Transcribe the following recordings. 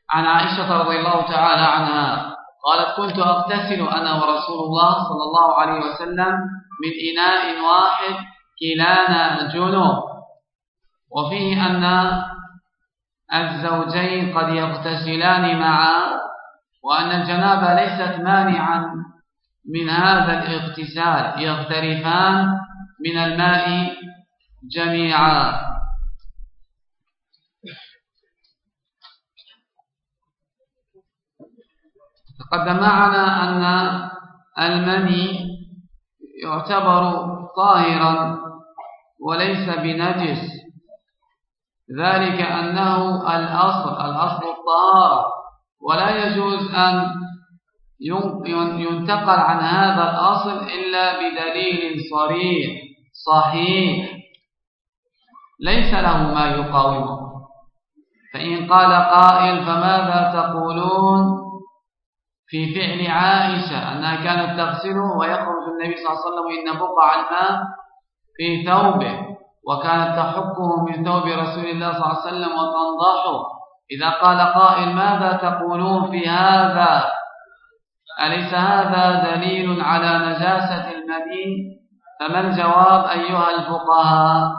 عن عائشة رضي الله تعالى عنها قالت كنت أغتسل أنا ورسول الله صلى الله عليه وسلم من إناء واحد كلانا جنوب، وفيه أن الزوجين قد يغتسلان معا، وأن الجنابة ليست مانعا من هذا الاغتسال، يغترفان من الماء جميعا. تقدم معنا أن المني يعتبر طاهرا وليس بنجس، ذلك أنه الأصل الطهارة، ولا يجوز أن ينتقل عن هذا الأصل إلا بدليل صريح صحيح ليس له ما يقاومه. فإن قال قائل فماذا تقولون في فعل عائشة أنها كانت تغسله ويخرج النبي صلى الله عليه وسلم إن بقع الماء في ثوبه، وكانت تحكه من ثوب رسول الله صلى الله عليه وسلم وتنضحه. إذا قال قائل ماذا تقولون في هذا؟ أليس هذا دليل على نجاسة المني؟ فما الجواب أيها الفقهاء؟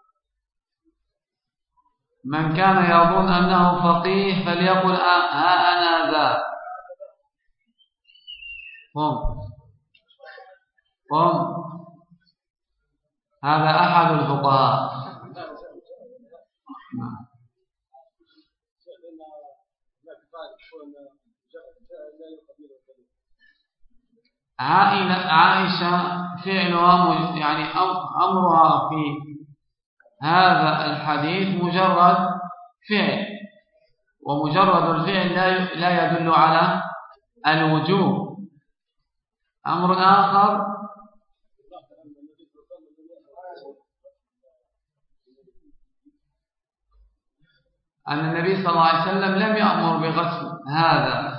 من كان يظن أنه فقيه فليقل ها أنا ذا. قم هذا أحد الفقهاء. عائشة فعلها يعني أمرها في هذا الحديث مجرد فعل، ومجرد الفعل لا يدل على الوجوب. أمر آخر أن النبي صلى الله عليه وسلم لم يأمر بغسل هذا،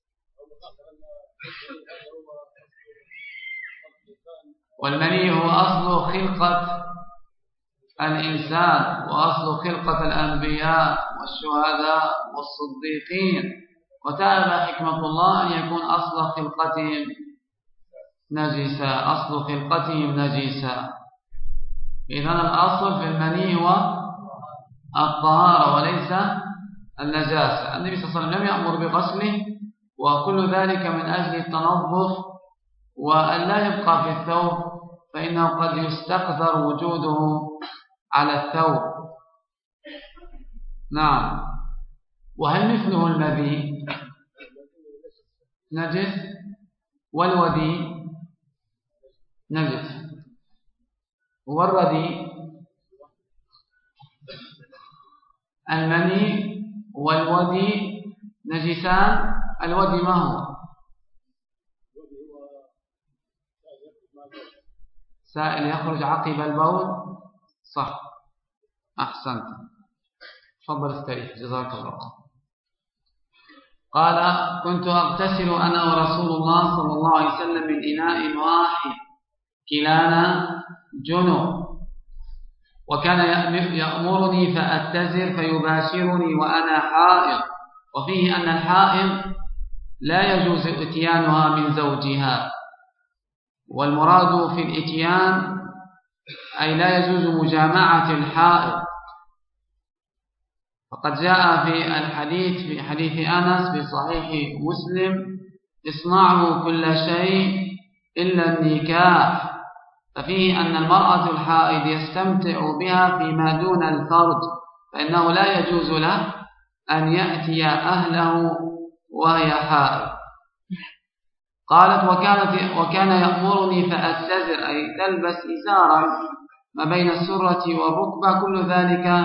والمني هو أصل خلقة الإنسان وأصل خلقة الأنبياء والشهداء والصديقين، وتعالى حكمة الله أن يكون أصل خلقتهم نجسا. إذن الأصل في المني هو الطهارة وليس النجاسة. النبي صلى الله عليه وسلم لم يأمر بغسله، وكل ذلك من أجل التنظف وأن لا يبقى في الثوب، فإنه قد يستقذر وجوده على الثوب. نعم. وهل مثله المذي نجس والودي نجس؟ والردي المني والودي نجسان. الودي ما هو؟ سائل يخرج عقب البول. صح، أحسنت، تفضل استريح جزاك الله. قال كنت أغتسل أنا ورسول الله صلى الله عليه وسلم من إناء واحد كلانا جنوب، وكان يأمرني فأتزر فيباشرني وأنا حائض، وفيه أن الحائض لا يجوز اتيانها من زوجها، والمراد في الاتيان أي لا يجوز مجامعة الحائض. فقد جاء في حديث أنس في صحيح مسلم اصنعوا كل شيء إلا النكاح، ففيه أن المرأة الحائض يستمتع بها فيما دون الفرج، فإنه لا يجوز له أن يأتي أهله وهي حائض. قالت وكان يأمرني فأتزر أي تلبس إزارا ما بين السرة والركبة، كل ذلك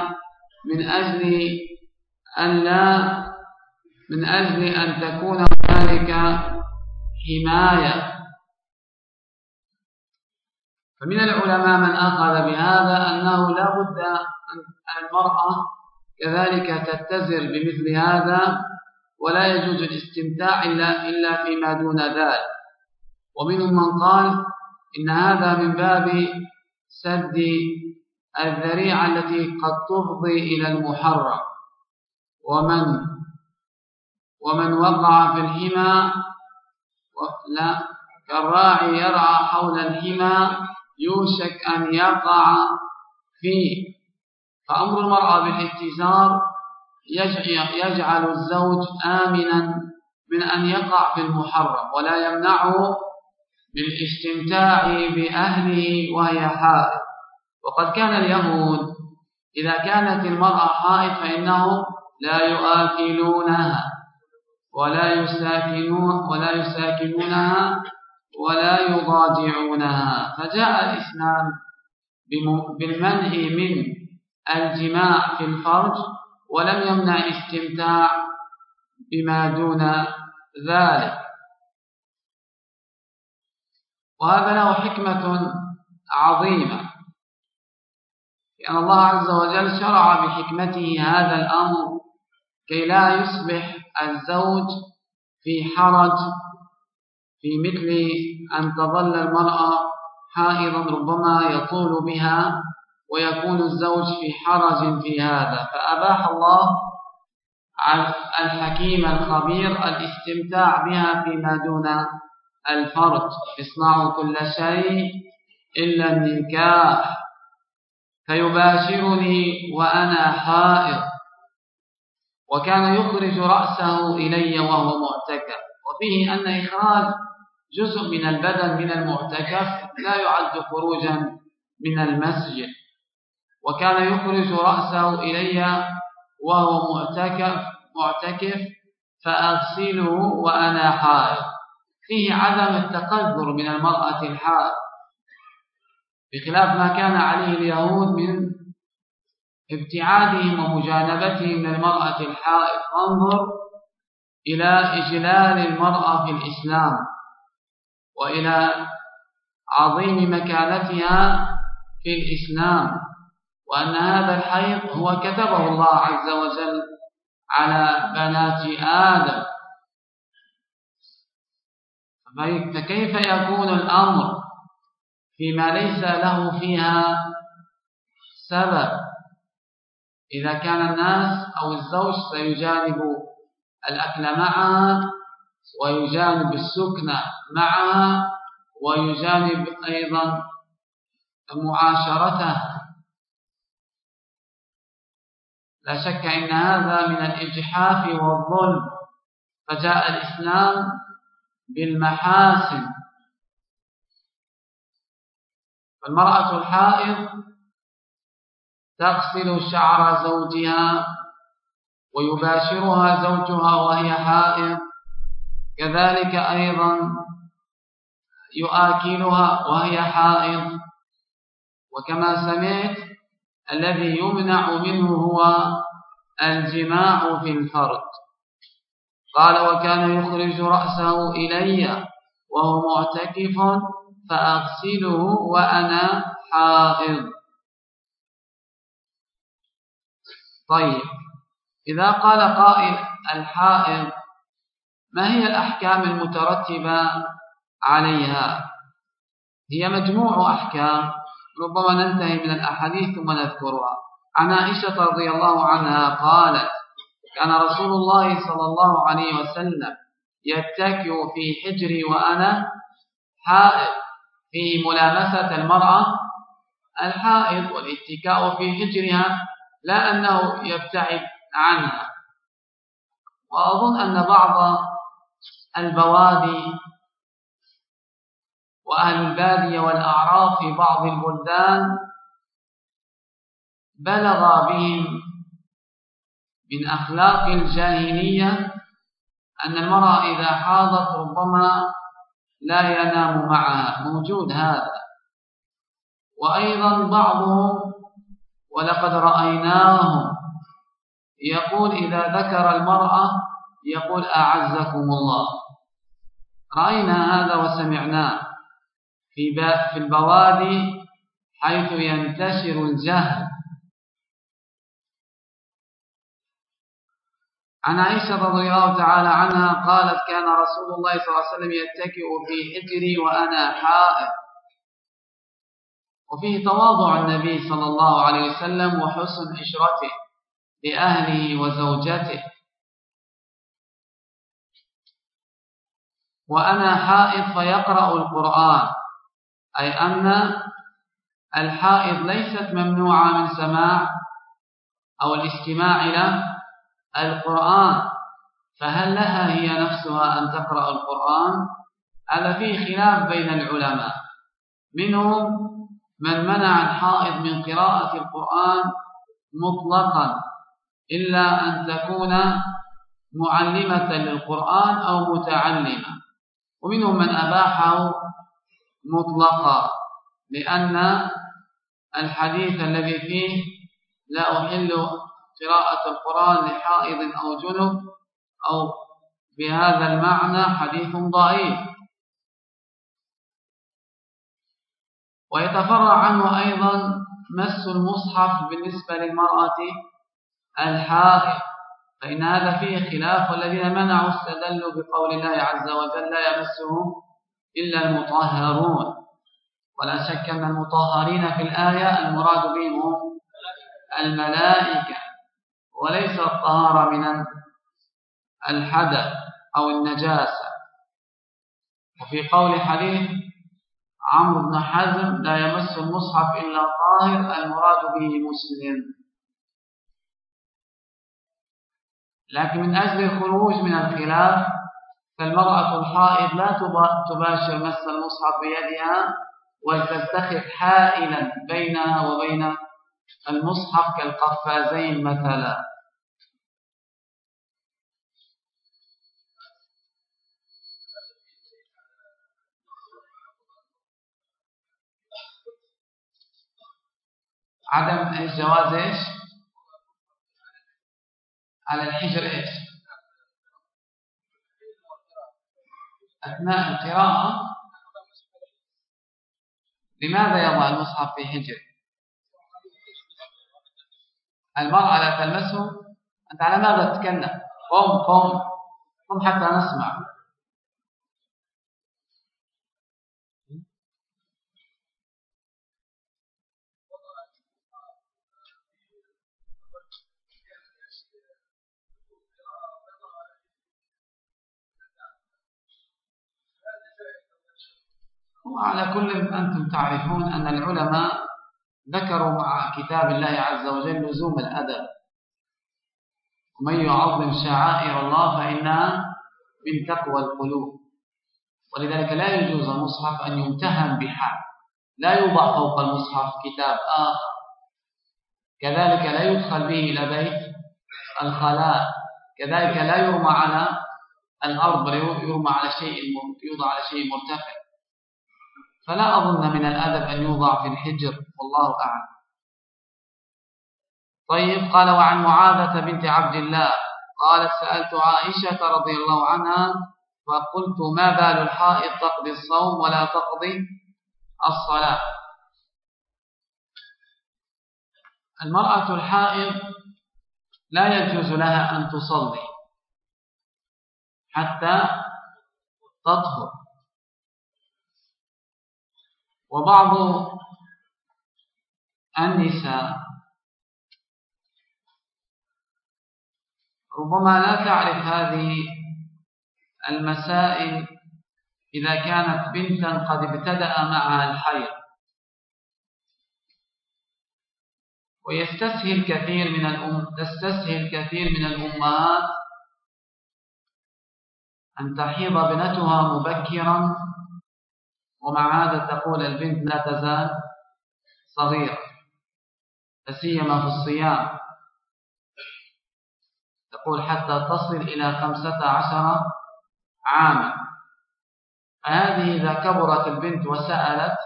من أجل أن تكون هنالك حماية. فمن العلماء من أخذ بهذا أنه لا بد أن المرأة كذلك تتزر بمثل هذا، ولا يجوز الاستمتاع إلا فيما دون ذلك. ومنهم من قال إن هذا من باب سد الذريعة التي قد تفضي إلى المحرم. ومن ومن وقع في الحمى كالراعي يرعى حول الحمى يوشك أن يقع فيه. فأمر المرأة بالاتزار يجعل الزوج آمنا من أن يقع في المحرم، ولا يمنعه بالاستمتاع بأهله وهي حائض. وقد كان اليهود إذا كانت المرأة حائض فإنهم لا يؤكلونها ولا يساكنونها ولا يضاجعونها. فجاء الإسلام بالمنع من الجماع في الفرج، ولم يمنع الاستمتاع بما دون ذلك. وهذا له حكمة عظيمة، لأن الله عز وجل شرع بحكمته هذا الأمر كي لا يصبح الزوج في حرج في مثل أن تظل المرأة حائضا ربما يطول بها ويكون الزوج في حرج في هذا. فأباح الله الحكيم الخبير الاستمتاع بها فيما دون الفرج. اصنعوا كل شيء إلا النكاح فيباشرني وأنا حائض. وكان يخرج رأسه إلي وهو معتكف، وفيه أن إخراج جزء من البدن من المعتكف لا يعد خروجا من المسجد. وكان يخرج رأسه إلي وهو معتكف فأغسله وأنا حائض. فيه عدم التقدر من المرأة الحائض بخلاف ما كان عليه اليهود من ابتعادهم ومجانبتهم للمرأة الحائض. انظر إلى إجلال المرأة في الإسلام وإلى عظيم مكانتها في الإسلام، وأن هذا الحيض هو كتبه الله عز وجل على بنات آدم. فكيف يكون الأمر فيما ليس له فيها سبب إذا كان الناس أو الزوج سيجانب الأكل معها ويجانب السكن معها ويجانب أيضا معاشرتها؟ لا شك إن هذا من الإجحاف والظلم. فجاء الإسلام بالمحاسن. فالمرأة الحائض تغسل شعر زوجها ويباشرها زوجها وهي حائض، كذلك أيضا يؤكلها وهي حائض. وكما سمعت الذي يمنع منه هو الجماع في الفرج. قال وكان يخرج رأسه إلي وهو معتكف فأغسله وأنا حائض. طيب، إذا قال قائل الحائض ما هي الأحكام المترتبة عليها؟ هي مجموع أحكام، ربما ننتهي من الأحاديث ثم نذكرها. عن عائشة رضي الله عنها قالت كان رسول الله صلى الله عليه وسلم يتكئ في حجري وأنا حائض، فيه ملامسة المرأة الحائض والاتكاء في حجرها، لا أنه يبتعد عنها. وأظن أن بعض البوادي وأهل البادية والأعراف في بعض البلدان بلغ بهم من أخلاق الجاهلية أن المرأة إذا حاضت ربما لا ينام معها، موجود هذا. وأيضا بعضهم ولقد رأيناهم يقول إذا ذكر المرأة يقول أعزكم الله. رأينا هذا وسمعناه في البوادي حيث ينتشر الجهل. عن عائشة رضي الله تعالى عنها قالت كان رسول الله صلى الله عليه وسلم يتكئ في حجري وأنا حائض. وفيه تواضع النبي صلى الله عليه وسلم وحسن عشرته لأهله وزوجته. وأنا حائض فيقرأ القرآن، أي أن الحائض ليست ممنوعة من سماع أو الاستماع إلى القرآن، فهل لها هي نفسها أن تقرأ القرآن؟ هذا فيه خلاف بين العلماء، منهم من منع الحائض من قراءة القرآن مطلقا إلا أن تكون معلمة للقرآن أو متعلمة، ومنهم من أباحه مطلقا، لأن الحديث الذي فيه لا أحل قراءة القرآن لحائض أو جنب أو بهذا المعنى حديث ضعيف. ويتفرع عنه أيضا مس المصحف بالنسبة للمرأة الحائض، فإن هذا فيه خلاف، والذين منعوا استدلوا بقول الله عز وجل لا يمسه إلا المطهرون، ولا شك أن المطهرين في الآية المراد بهم الملائكة، وليس الطهارة من الحدث أو النجاسة. وفي قول حديث عمرو بن حزم لا يمس المصحف إلا طاهر المراد به مسلم. لكن من أجل الخروج من الخلاف فالمرأة الحائض لا تباشر مس المصحف بيدها، ولتتخذ حائلا بينها وبين المصحف كالقفازين مثلا. عدم الجواز إيش؟ على الحجر إيش؟ أثناء القراءة. لماذا يضع المصحف في حجر؟ المرأة لا تلمسه. أنت على ماذا تتكلم؟ قم حتى نسمع. وعلى كل أنتم تعرفون أن العلماء ذكروا مع كتاب الله عز وجل لزوم الأدب، ومن يعظم شعائر الله فإنها من تقوى القلوب، ولذلك لا يجوز المصحف أن يمتهن بحال، لا يوضع فوق المصحف كتاب آخر، كذلك لا يدخل به إلى بيت الخلاء، كذلك لا يرمى على الأرض، يرمى على شيء، يوضع على شيء مرتفع. فلا أظن من الأدب أن يوضع في الحجر، والله أعلم. طيب، قال وعن معاذة بنت عبد الله قالت سألت عائشة رضي الله عنها فقلت ما بال الحائض تقضي الصوم ولا تقضي الصلاة؟ المرأة الحائض لا يجوز لها أن تصلي حتى تطهر، وبعض النساء ربما لا تعرف هذه المسائل إذا كانت بنتا قد ابتدأ معها الحيض، ويستسهل تستسهل كثير من الأمهات أن تحيض بنتها مبكرا، ومع هذا تقول البنت لا تزال صغيرة، فسيما في الصيام، تقول حتى تصل إلى 15 عاما. فهذه إذا كبرت البنت وسألت،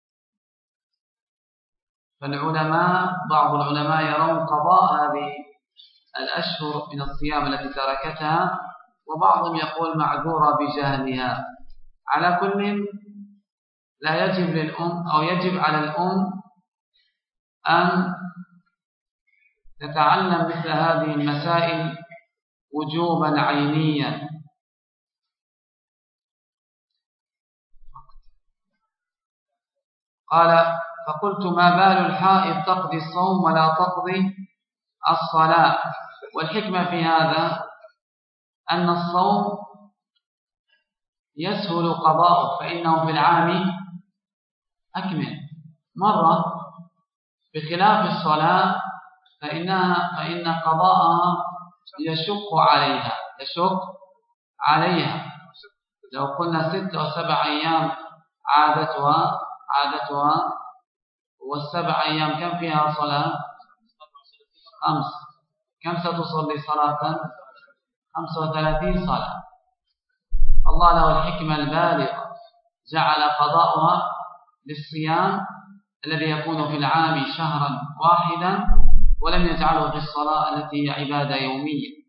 فالعلماء بعض العلماء يرون قضاء هذه الأشهر من الصيام التي تركتها، وبعضهم يقول معذورة بجهلها. على كل لا يجب للأم أو يجب على الأم أن تتعلم مثل هذه المسائل وجوبا عينيا. قال فقلت ما بال الحائض تقضي الصوم ولا تقضي الصلاة؟ والحكمة في هذا أن الصوم يسهل قضاؤه فإنه في العام أكمل مرة، بخلاف الصلاة فإن قضاءها يشق عليها. لو قلنا 6 أو 7 أيام عادتها والسبع أيام كم فيها صلاة؟ 5. كم ستصلي صلاة؟ 35 صلاة. الله له الحكمة البالغة، جعل قضاؤها للصيام الذي يكون في العام شهرا واحدا، ولم يجعله في الصلاة التي هي عبادة يومية.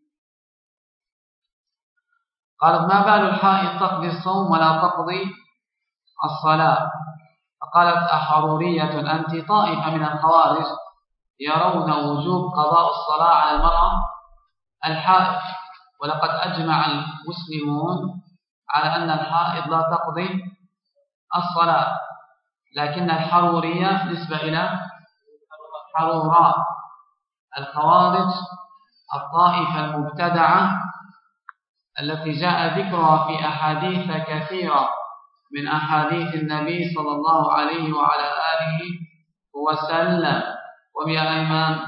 قالت: ما بال الحائض تقضي الصوم ولا تقضي الصلاة؟ فقالت: أحرورية أنت؟ طائفة من الخوارج يرون وجوب قضاء الصلاة على المرأة الحائض، ولقد أجمع المسلمون على أن الحائض لا تقضي الصلاة، لكن الحرورية نسبة إلى حروراء. الخوارج الطائفة المبتدعة التي جاء ذكرها في أحاديث كثيرة من أحاديث النبي صلى الله عليه وعلى آله وسلم. ويا أيمان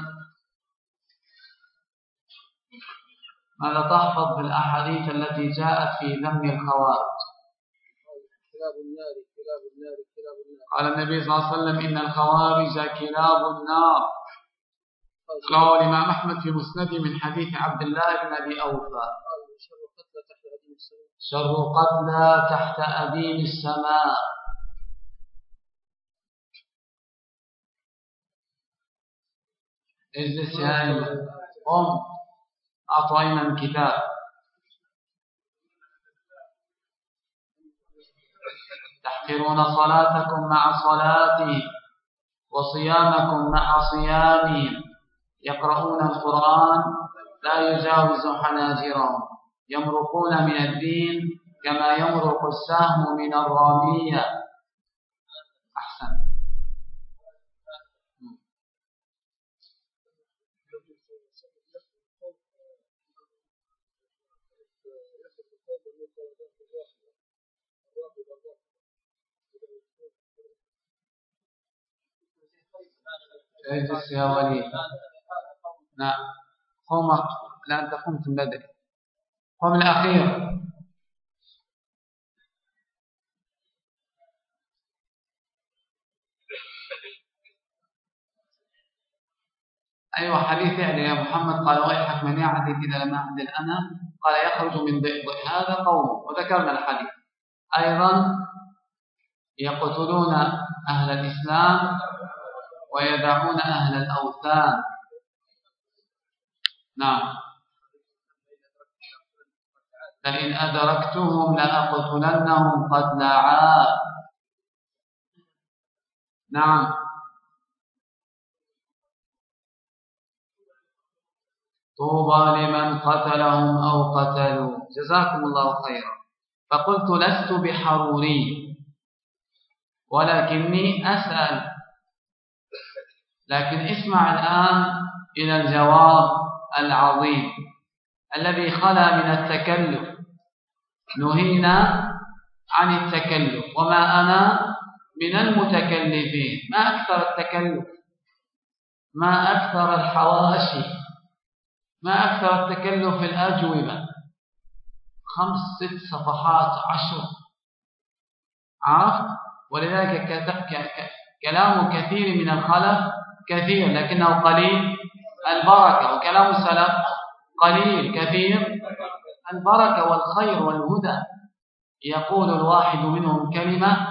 ماذا تحفظ بالأحاديث التي جاءت في ذم الخوارج؟ قال النبي صلى الله عليه وسلم: إن الخوارج كلاب النار. رواه الإمام أحمد في مسنده من حديث عبد الله بن أبي أوفى: شر قتلى تحت أديم السماء. اجلس يا أيمن، قم، أعطينا الكتاب. تحقرون صلاتكم مع صلاتهم وصيامكم مع صيامهم، يقرؤون القرآن لا يجاوز حناجرهم، يمرقون من الدين كما يمرق السهم من الرامية. أحسن. اجلس يا وليد. نعم، قم. لا، أنت قمت من بدري. قم الأخير. أيوة، حديث يعني يا محمد. قال: ويحك من يعدل إذا لم أعدل أنا. قال: يخرج من ضئضئ هذا قوم. وذكرنا الحديث أيضا: يقتلون أهل الإسلام ويدعون أهل الأوثان. نعم: فإن أدركتهم لأقتلنهم قتل عاد. نعم: طوبى لمن قتلهم أو قتلوا. جزاكم الله خيرا. فقلت: لست بحروري ولكني أسأل. لكن اسمع الآن إلى الجواب العظيم الذي خلا من التكلف. نهينا عن التكلف، وما أنا من المتكلفين. ما أكثر التكلف، ما أكثر الحواشي، ما أكثر التكلف في الأجوبة. 5 6 صفحات 10. عرفت؟ ولذلك كلام كثير من الخلف كثير لكنه قليل البركة، وكلام السلف قليل كثير البركة والخير والهدى. يقول الواحد منهم كلمة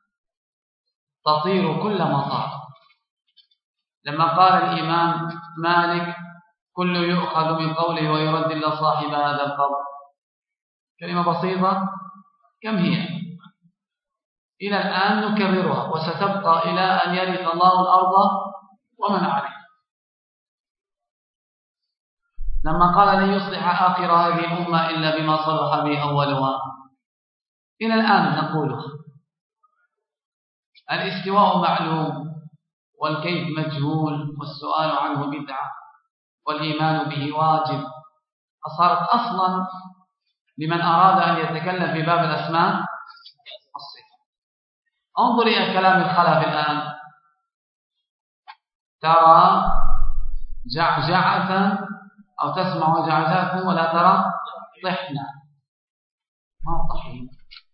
تطير كل مطار. لما قال الإمام مالك: كل يؤخذ من قوله ويرد إلا صاحب هذا القبر، كلمة بسيطة. كم هي؟ إلى الآن نكررها، وستبقى إلى أن يرث الله الأرض ومن عليها. لما قال: لن يصلح آخر هذه الأمة إلا بما صلح به أولها، إلى الآن نقولها. الاستواء معلوم، والكيف مجهول، والسؤال عنه بدعة، والإيمان به واجب. أصارت أصلا لمن أراد أن يتكلم في باب الأسماء الصفة. انظر إلى كلام الخلف الآن، ترى جعجعة أو تسمع جعجعة ولا ترى طحنا. ما هو طحين؟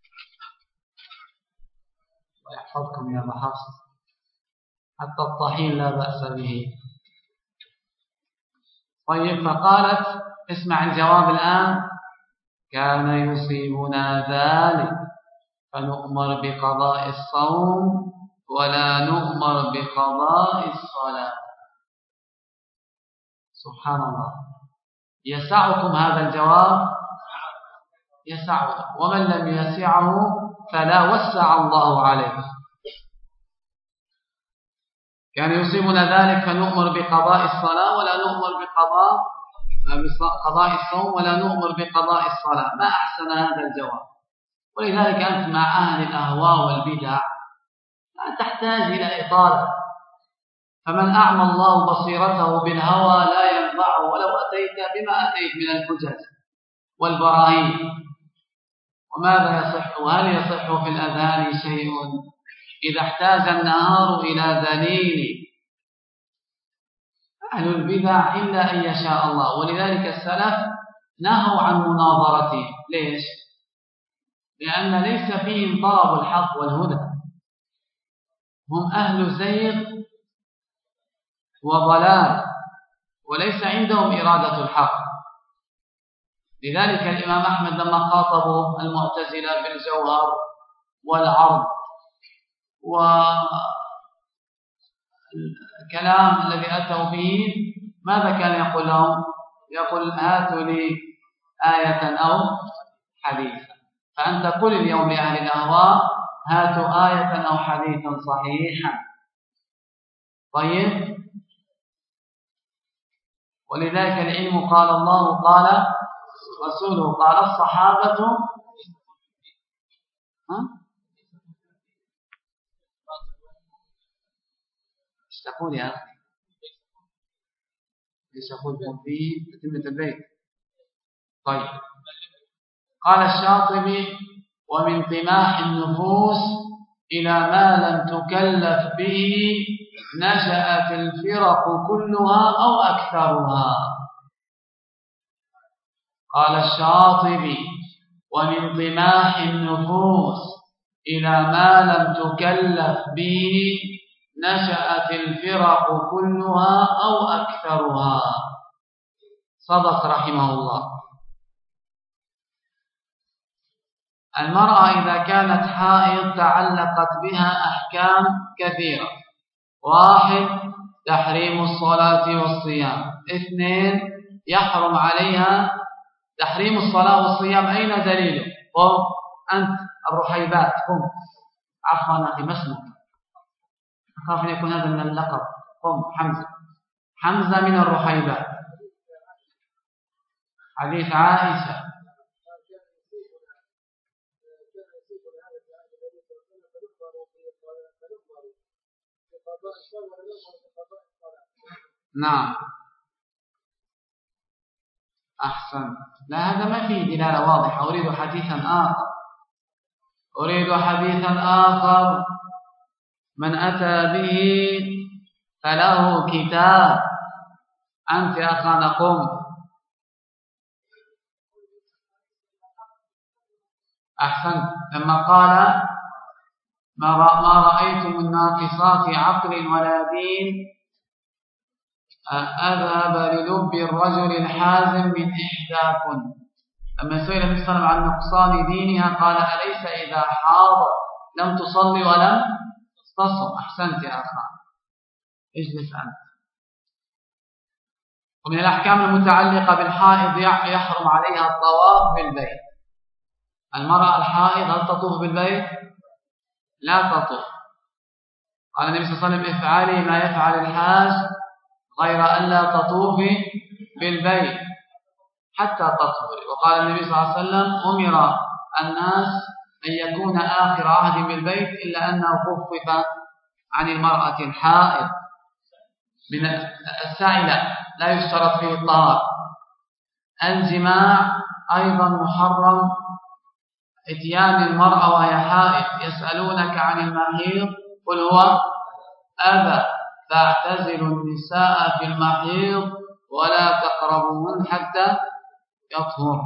الله يحفظكم يا أبا حفص، حتى الطحين لا بأس به. طيب، فقالت اسمع الجواب الآن: كان يصيبنا ذلك فنؤمر بقضاء الصوم ولا نؤمر بقضاء الصلاة. سبحان الله. يسعكم هذا الجواب؟ يسعه، ومن لم يسعه فلا وسع الله عليه. كان يصيبنا ذلك فنؤمر بقضاء الصلاة ولا نؤمر بقضاء الصوم ولا نؤمر بقضاء الصلاة. ما أحسن هذا الجواب. ولذلك أنت مع أهل الأهواء والبدع لا تحتاج إلى إطالة، فمن أعمى الله بصيرته بالهوى لا ينفعه ولو أتيت بما أتيت من الحجج والبراهين. وماذا يصح؟ وهل يصح في الأذهان شيء إذا احتاج النهار إلى دليل؟ أهل البدع إلا أن يشاء الله. ولذلك السلف نهوا عن مناظرته. ليش؟ لأن ليس فيهم طلب الحق والهدى، هم أهل زيغ وضلال وليس عندهم إرادة الحق. لذلك الإمام أحمد لما خاطبوا المعتزلة بالجوهر والعرض والكلام الذي أتوا به، ماذا كان يقول لهم؟ يقول: هاتوا لي آية أو حديثا. فأنت قل اليوم لأهل الأهواء: هاتوا آية أو حديثا صحيحا. طيب، ولذلك العلم قال الله قال رسوله قال الصحابة. ايش تقول يا أخي؟ ايش أقول في تتمة البيت؟ طيب، قال الشاطبي: ومن طماح النفوس إلى ما لم تكلف به نشأت الفرق كلها أو أكثرها. قال الشاطبي: ومن طماح النفوس إلى ما لم تكلف به نشأت الفرق كلها أو أكثرها. صدق رحمه الله. المرأة إذا كانت حائض تعلقت بها أحكام كثيرة: 1. تحريم الصلاة والصيام. 2. يحرم عليها تحريم الصلاة والصيام. أين دليله؟ قم أنت الرحيبات، قم. عفوا أخي، ما اسمك؟ أخاف أن يكون هذا من اللقب. قم حمزة. حمزة من الرحيبات. حديث عائشة. نعم، أحسن. لا، هذا ما فيه دلالة واضحة. أريد حديثا آخر. من أتى به فله كتاب. أنت أخانا قم. أحسن. لما قال: ما رأيتم الناقصات عقل ولا دين أذهب للب الرجل الحازم من إحداكم. لما سئل النبي صلى الله عليه وسلم عن نقصان دينها قال: أليس إذا حاضت لم تصلي ولم تصم؟ أحسنت يا أخي، اجلس أنت. ومن الأحكام المتعلقة بالحائض: يحرم عليها الطواف بالبيت. المرأة الحائض هل تطوف بالبيت؟ لا تطوف. قال النبي صلى الله عليه وسلم: افعلي ما يفعل الحاج غير أن لا تطوفي بالبيت حتى تطهري. وقال النبي صلى الله عليه وسلم: أمر الناس أن يكون آخر عهد بالبيت إلا أنه خفف عن المرأة الحائض. من السائلة لا يشترط فيه الطهارة. الجماع أيضا محرم إتيان المرأة وهي حائض. يسألونك عن المحيض قل هو أذى فاعتزلوا النساء في المحيض ولا تقربوهن حتى يطهر،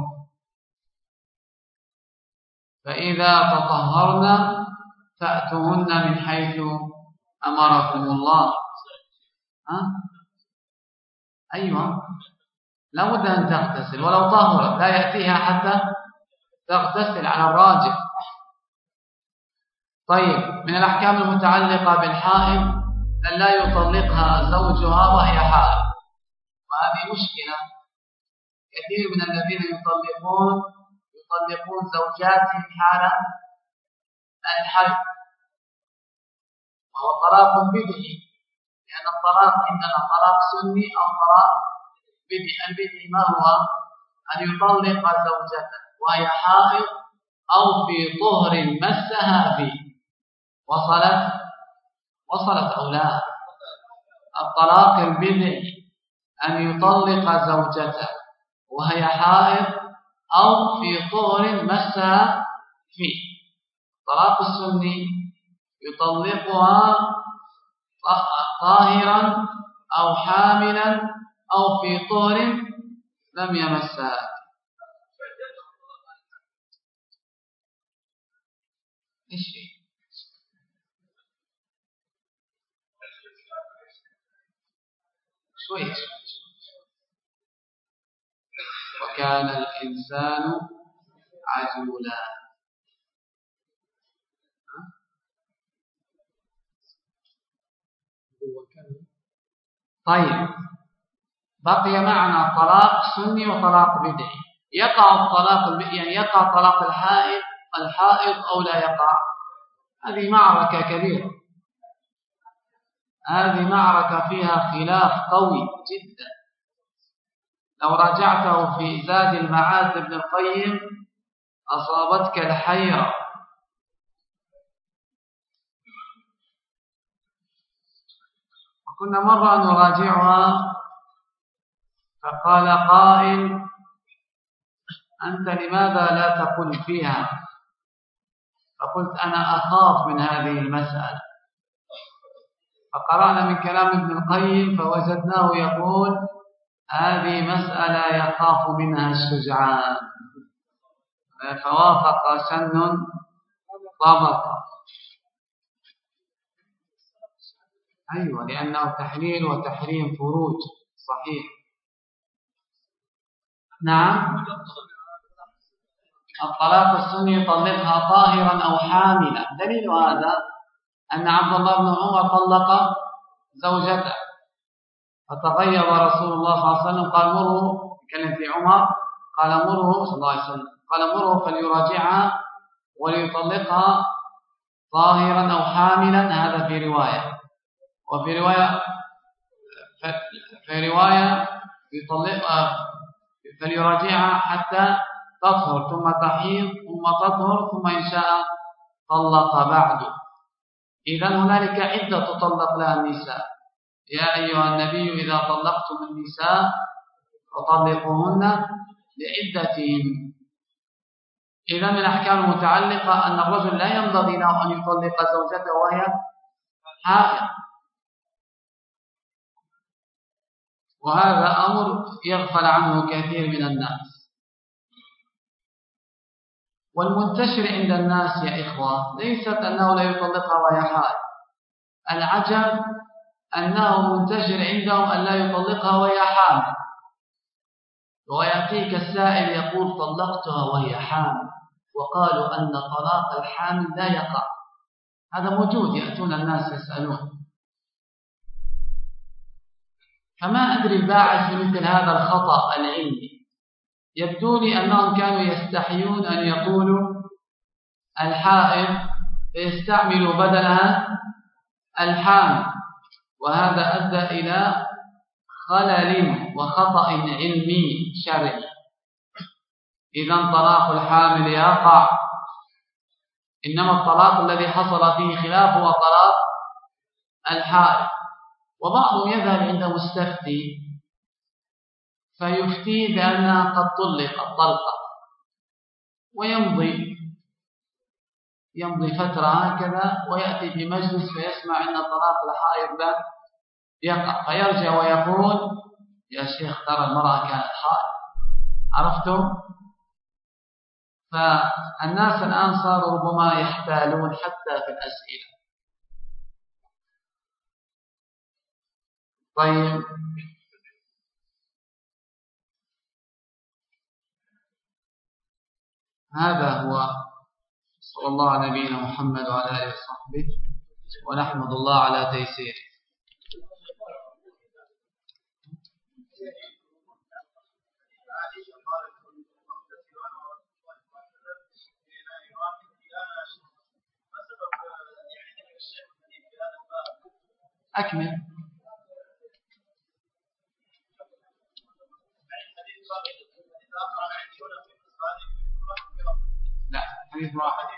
فإذا تطهرن فأتوهن من حيث أمركم الله. أيوة، لابد أن تغتسل ولو طهرت، لا يأتيها حتى تغتسل على الراجح. طيب، من الأحكام المتعلقة بالحائض أن لا يطلقها زوجها وهي حائض، وهذه مشكلة. كثير من الذين يطلقون زوجاتهم حال الحيض، وهو طلاق بدعي، لأن الطلاق عندنا طلاق سني أو طلاق بدعي. البدعي ما هو؟ أن يطلق زوجته وهي حائض أو في طهر مسها فيه. وصلت أو لا؟ الطلاق البدعي أن يطلق زوجته وهي حائض أو في طهر مسها فيه. الطلاق السني يطلقها طاهرا أو حاملا أو في طهر لم يمسها. شوي. وكان الإنسان عجولا. طيب، بقي معنا طلاق سني وطلاق بدعي. يقع الطلاق يعني يقع طلاق الحائض أو لا يقع؟ هذه معركة كبيرة، هذه معركة فيها خلاف قوي جدا. لو راجعته في زاد المعاد ابن القيم أصابتك الحيرة. وكنا مرة نراجعها فقال قائل: أنت لماذا لا تقول فيها؟ فقلت: أنا أخاف من هذه المسألة. فقرأنا من كلام ابن القيم فوجدناه يقول: هذه مسألة يخاف منها الشجعان. فوافق سن ضبط. أيوة، لأنه تحليل وتحريم فروج. صحيح. نعم، الطلاق السني يطلقها طاهرا أو حاملا. دليل هذا أن عبد الله بن عمر طلق زوجته فتغيب رسول الله صلى الله عليه وسلم قال: مره، كلم في عمر، قال: مره صلى الله عليه وسلم، قال: مره فليراجعها وليطلقها طاهرا أو حاملا. هذا في رواية، وفي رواية يطلقها فليراجعها حتى تطهر ثم تحيض ثم تطهر ثم إن شاء طلق بعد. إذن هنالك عدة تطلق لها النساء. يا أيها النبي إذا طلقتم النساء فطلقوهن لعدتهن. إذن من الأحكام المتعلقة أن الرجل لا ينبغي له أن يطلق زوجته وهي حائض، وهذا أمر يغفل عنه كثير من الناس. والمنتشر عند الناس يا إخوة ليست أنه لا يطلقها وهي حائض، العجب أنه منتشر عندهم أن لا يطلقها وهي حامل، ويأتيك السائل يقول: طلقتها وهي حامل، وقالوا أن طلاق الحامل لا يقع. هذا موجود، يأتون الناس يسألون. فما أدري الباعث مثل هذا الخطأ العلمي. يبدو لي أنهم كانوا يستحيون أن يقولوا الحائض فيستعملوا بدلها الحامل، وهذا أدى إلى خلل وخطأ علمي شرعي. إذن طلاق الحامل يقع، إنما الطلاق الذي حصل فيه خلاف هو طلاق الحائض. وبعضهم يذهب عند مستفتي فيفتي بأنها قد طلقت طلقة، يمضي فترة هكذا ويأتي في مجلس فيسمع أن طلاق الحائض لا يقع، فيرجع ويقول يا شيخ ترى المرأة كانت حائض. عرفتم؟ فالناس الآن صاروا ربما يحتالون حتى في الأسئلة. طيب، هذا هو. صلى الله على نبينا محمد وعلى آله وصحبه، ونحمد الله على تيسيره. أكمل. لا، حديث واحد.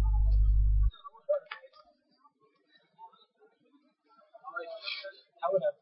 حاولها